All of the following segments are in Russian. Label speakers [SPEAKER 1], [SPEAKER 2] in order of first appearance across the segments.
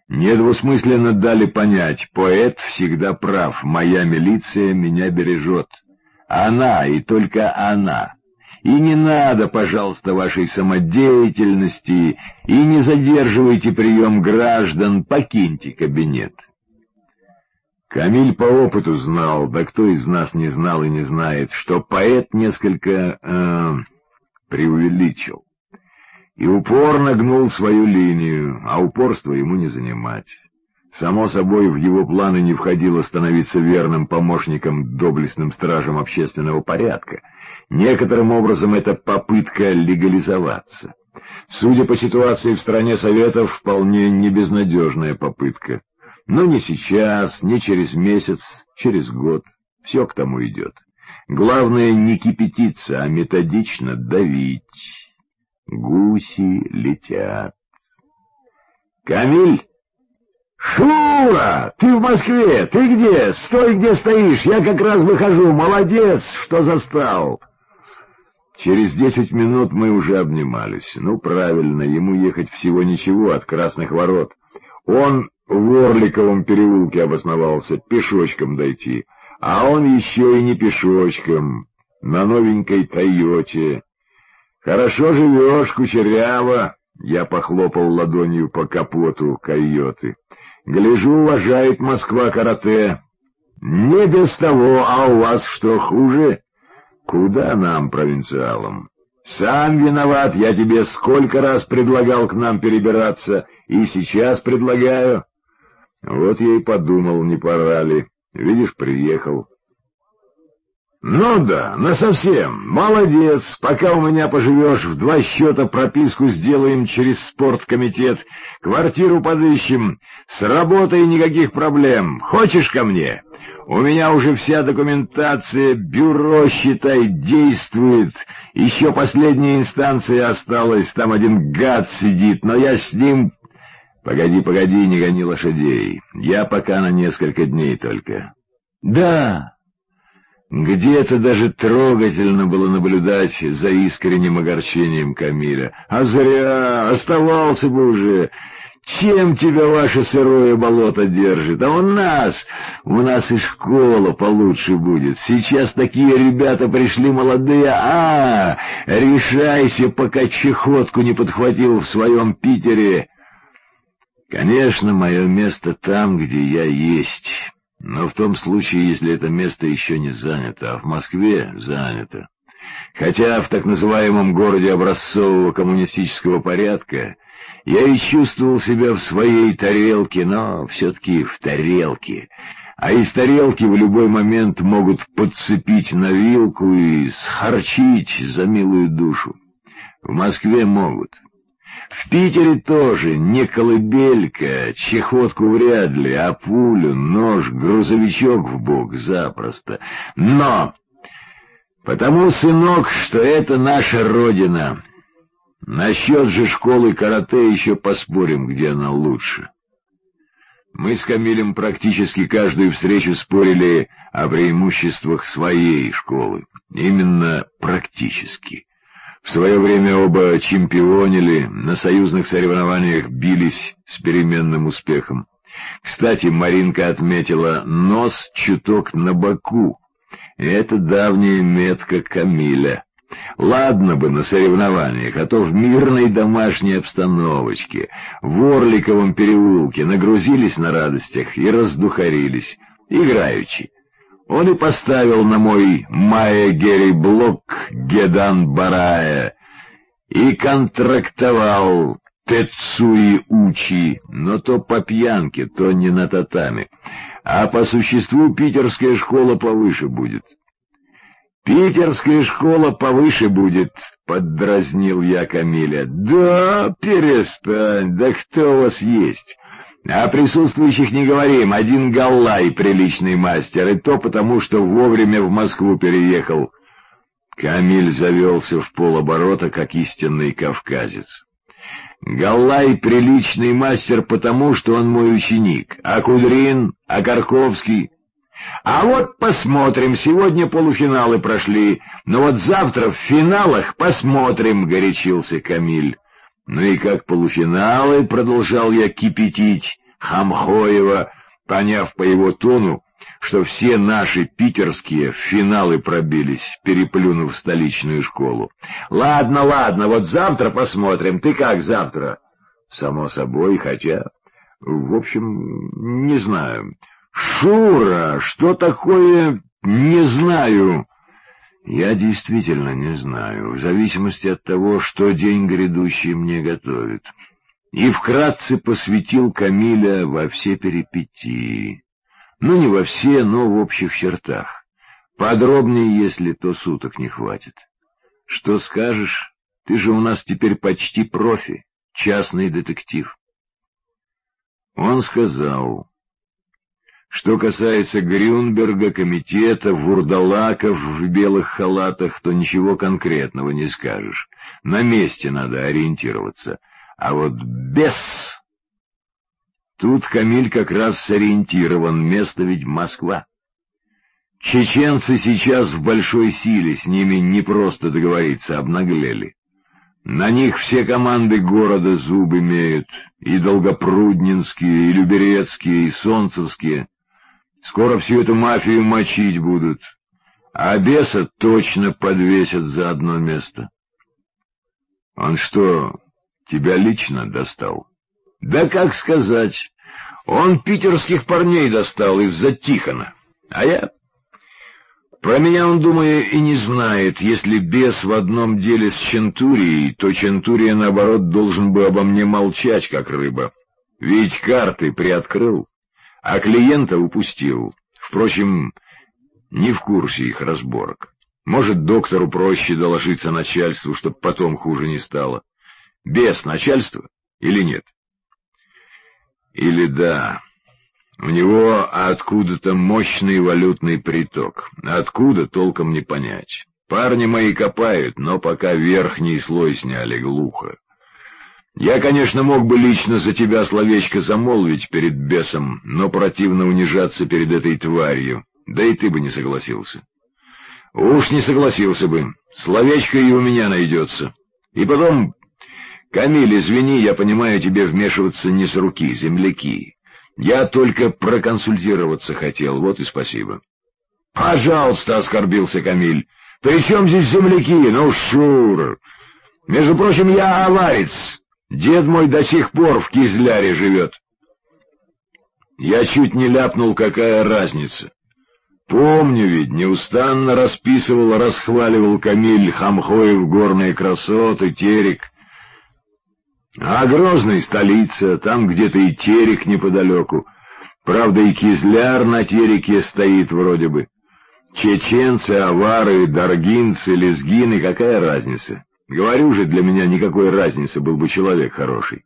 [SPEAKER 1] Недвусмысленно дали понять: поэт всегда прав, моя милиция меня бережет. Она и только она. И не надо, пожалуйста, вашей самодеятельности, и не задерживайте прием граждан, покиньте кабинет. Камиль по опыту знал, да кто из нас не знал и не знает, что поэт несколько преувеличил. И упорно гнул свою линию, а упорство ему не занимать. Само собой, в его планы не входило становиться верным помощником, доблестным стражем общественного порядка. Некоторым образом это попытка легализоваться. Судя по ситуации в стране Советов, вполне небезнадежная попытка. Но не сейчас, не через месяц, через год. Все к тому идет. Главное не кипятиться, а методично давить. Гуси летят. Камиль! Шура! Ты в Москве! Ты где? Стой, где стоишь! Я как раз выхожу. Молодец, что застал! Через 10 минут мы уже обнимались. Ну, правильно, ему ехать всего ничего от Красных Ворот. Он в Орликовом переулке обосновался, пешочком дойти. А он еще и не пешочком, на новенькой «Тойоте». «Хорошо живешь, кучеряво», — я похлопал ладонью по капоту «Койоты». «Гляжу, уважает Москва карате». «Не без того, а у вас что, хуже?» «Куда нам, провинциалам?» «Сам виноват, я тебе сколько раз предлагал к нам перебираться, и сейчас предлагаю». Вот я и подумал, не пора ли. Видишь, приехал. Ну да, насовсем. Молодец. Пока у меня поживешь, в 2 счета прописку сделаем через спорткомитет. Квартиру подыщем. С работой никаких проблем. Хочешь ко мне? У меня уже вся документация, бюро, считай, действует. Еще последняя инстанция осталась. Там один гад сидит, но я с ним... Погоди, не гони лошадей. Я пока на несколько дней только. Да... Где-то даже трогательно было наблюдать за искренним огорчением Камиля. А зря, оставался бы уже. Чем тебя ваше сырое болото держит? А у нас и школа получше будет. Сейчас такие ребята пришли молодые. Решайся, пока чехотку не подхватил в своем Питере. Конечно, мое место там, где я есть. Но в том случае, если это место еще не занято, а в Москве занято. Хотя в так называемом городе образцового коммунистического порядка я и чувствовал себя в своей тарелке, но все-таки в тарелке. А из тарелки в любой момент могут подцепить на вилку и схарчить за милую душу. В Москве могут. В Питере тоже не колыбелька, чехотку вряд ли, а пулю, нож, грузовичок в бок запросто. Но потому, сынок, что это наша родина. Насчет же школы карате еще поспорим, где она лучше. Мы с Камилем практически каждую встречу спорили о преимуществах своей школы. Именно практически. В свое время оба чемпионили, на союзных соревнованиях бились с переменным успехом. Кстати, Маринка отметила нос чуток на боку. Это давняя метка Камиля. Ладно бы на соревнованиях, а то в мирной домашней обстановочке, в Орликовом переулке нагрузились на радостях и раздухарились, играючи. Он и поставил на мой Майя-Герри-блок Гедан Барая и контрактовал Тецуи-Учи, но то по пьянке, то не на татами. А по существу питерская школа повыше будет. «Питерская школа повыше будет», — поддразнил я Камиля. «Да, перестань, да кто у вас есть? О присутствующих не говорим, один Галлай приличный мастер, и то потому, что вовремя в Москву переехал». Камиль завелся в полоборота, как истинный кавказец. «Галлай приличный мастер потому, что он мой ученик, а Кудрин, а Карковский...» «А вот посмотрим, сегодня полуфиналы прошли, но вот завтра в финалах посмотрим», — горячился Камиль. «Ну и как полуфиналы?» — продолжал я кипятить. Хамхоева, поняв по его тону, что все наши питерские в финалы пробились, переплюнув столичную школу. «Ладно, ладно, вот завтра посмотрим. Ты как завтра?» «Само собой, хотя... В общем, не знаю». «Шура, что такое «не знаю»?» «Я действительно не знаю, в зависимости от того, что день грядущий мне готовит». И вкратце посвятил Камиля во все перипетии. Ну, не во все, но в общих чертах. Подробнее, если то суток не хватит. Что скажешь? Ты же у нас теперь почти профи, частный детектив. Он сказал, что касается Грюнберга, комитета, вурдалаков в белых халатах, то ничего конкретного не скажешь. На месте надо ориентироваться. А вот бес... Тут Камиль как раз сориентирован, место ведь Москва. Чеченцы сейчас в большой силе, с ними не просто договориться, обнаглели. На них все команды города зуб имеют, и долгопруднинские, и люберецкие, и солнцевские. Скоро всю эту мафию мочить будут, а беса точно подвесят за одно место. Он что, тебя лично достал? Да как сказать, он питерских парней достал из-за Тихона, а я... Про меня он, думаю, и не знает. Если бес в одном деле с Чентурией, то Чентурия, наоборот, должен бы обо мне молчать, как рыба. Ведь карты приоткрыл, а клиента упустил. Впрочем, не в курсе их разборок. Может, доктору проще доложиться начальству, чтоб потом хуже не стало. Бес начальство или нет? Или да. У него откуда-то мощный валютный приток. Откуда, толком не понять. Парни мои копают, но пока верхний слой сняли глухо. Я, конечно, мог бы лично за тебя словечко замолвить перед бесом, но противно унижаться перед этой тварью. Да и ты бы не согласился. Уж не согласился бы. Словечко и у меня найдется. И потом... Камиль, извини, я понимаю, тебе вмешиваться не с руки, земляки. Я только проконсультироваться хотел, вот и спасибо. — Пожалуйста, — оскорбился Камиль. — При чем здесь земляки? Ну, Шур! Между прочим, я аварец. Дед мой до сих пор в Кизляре живет. Я чуть не ляпнул, какая разница. Помню ведь, неустанно расписывал, расхваливал Камиль Хамхоев горные красоты, Терек. А Грозный — столица, там где-то и Терек неподалеку. Правда, и Кизляр на Тереке стоит вроде бы. Чеченцы, авары, даргинцы, лезгины — какая разница? Говорю же, для меня никакой разницы, был бы человек хороший.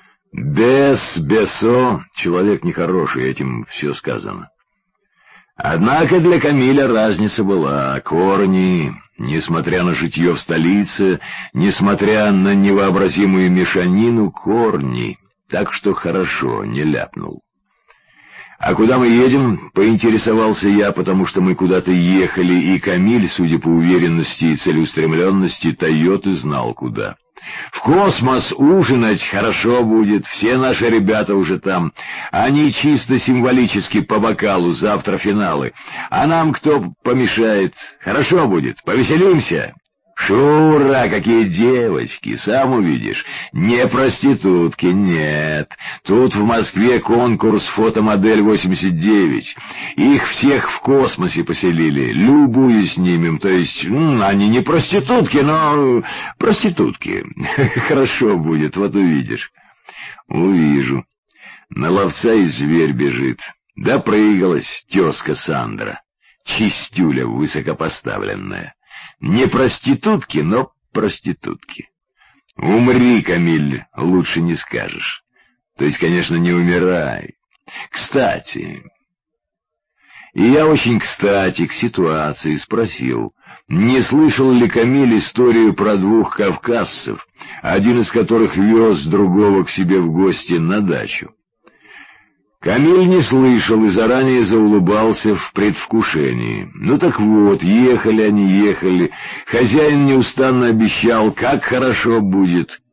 [SPEAKER 1] Бесо — человек нехороший, этим все сказано. Однако для Камиля разница была, корни... Несмотря на житье в столице, несмотря на невообразимую мешанину, корни, так что хорошо, не ляпнул. «А куда мы едем?» — поинтересовался я, потому что мы куда-то ехали, и Камиль, судя по уверенности и целеустремленности, Тойоты знал куда. «В космос ужинать хорошо будет, все наши ребята уже там. Они чисто символически по бокалу, завтра финалы. А нам кто помешает? Хорошо будет, повеселимся». «Шура, какие девочки, сам увидишь. Не проститутки, нет. Тут в Москве конкурс «Фотомодель 89». Их всех в космосе поселили. Любуюсь снимем, то есть, они не проститутки, но проститутки. Хорошо будет, вот увидишь». «Увижу. На ловца и зверь бежит. Допрыгалась тезка Сандра. Чистюля высокопоставленная. Не проститутки, но проститутки. Умри, Камиль, лучше не скажешь. То есть, конечно, не умирай. Кстати... И я очень кстати к ситуации спросил, не слышал ли Камиль историю про двух кавказцев, один из которых вез другого к себе в гости на дачу. Камиль не слышал и заранее заулыбался в предвкушении. Ну так вот, ехали они, ехали. Хозяин неустанно обещал, как хорошо будет.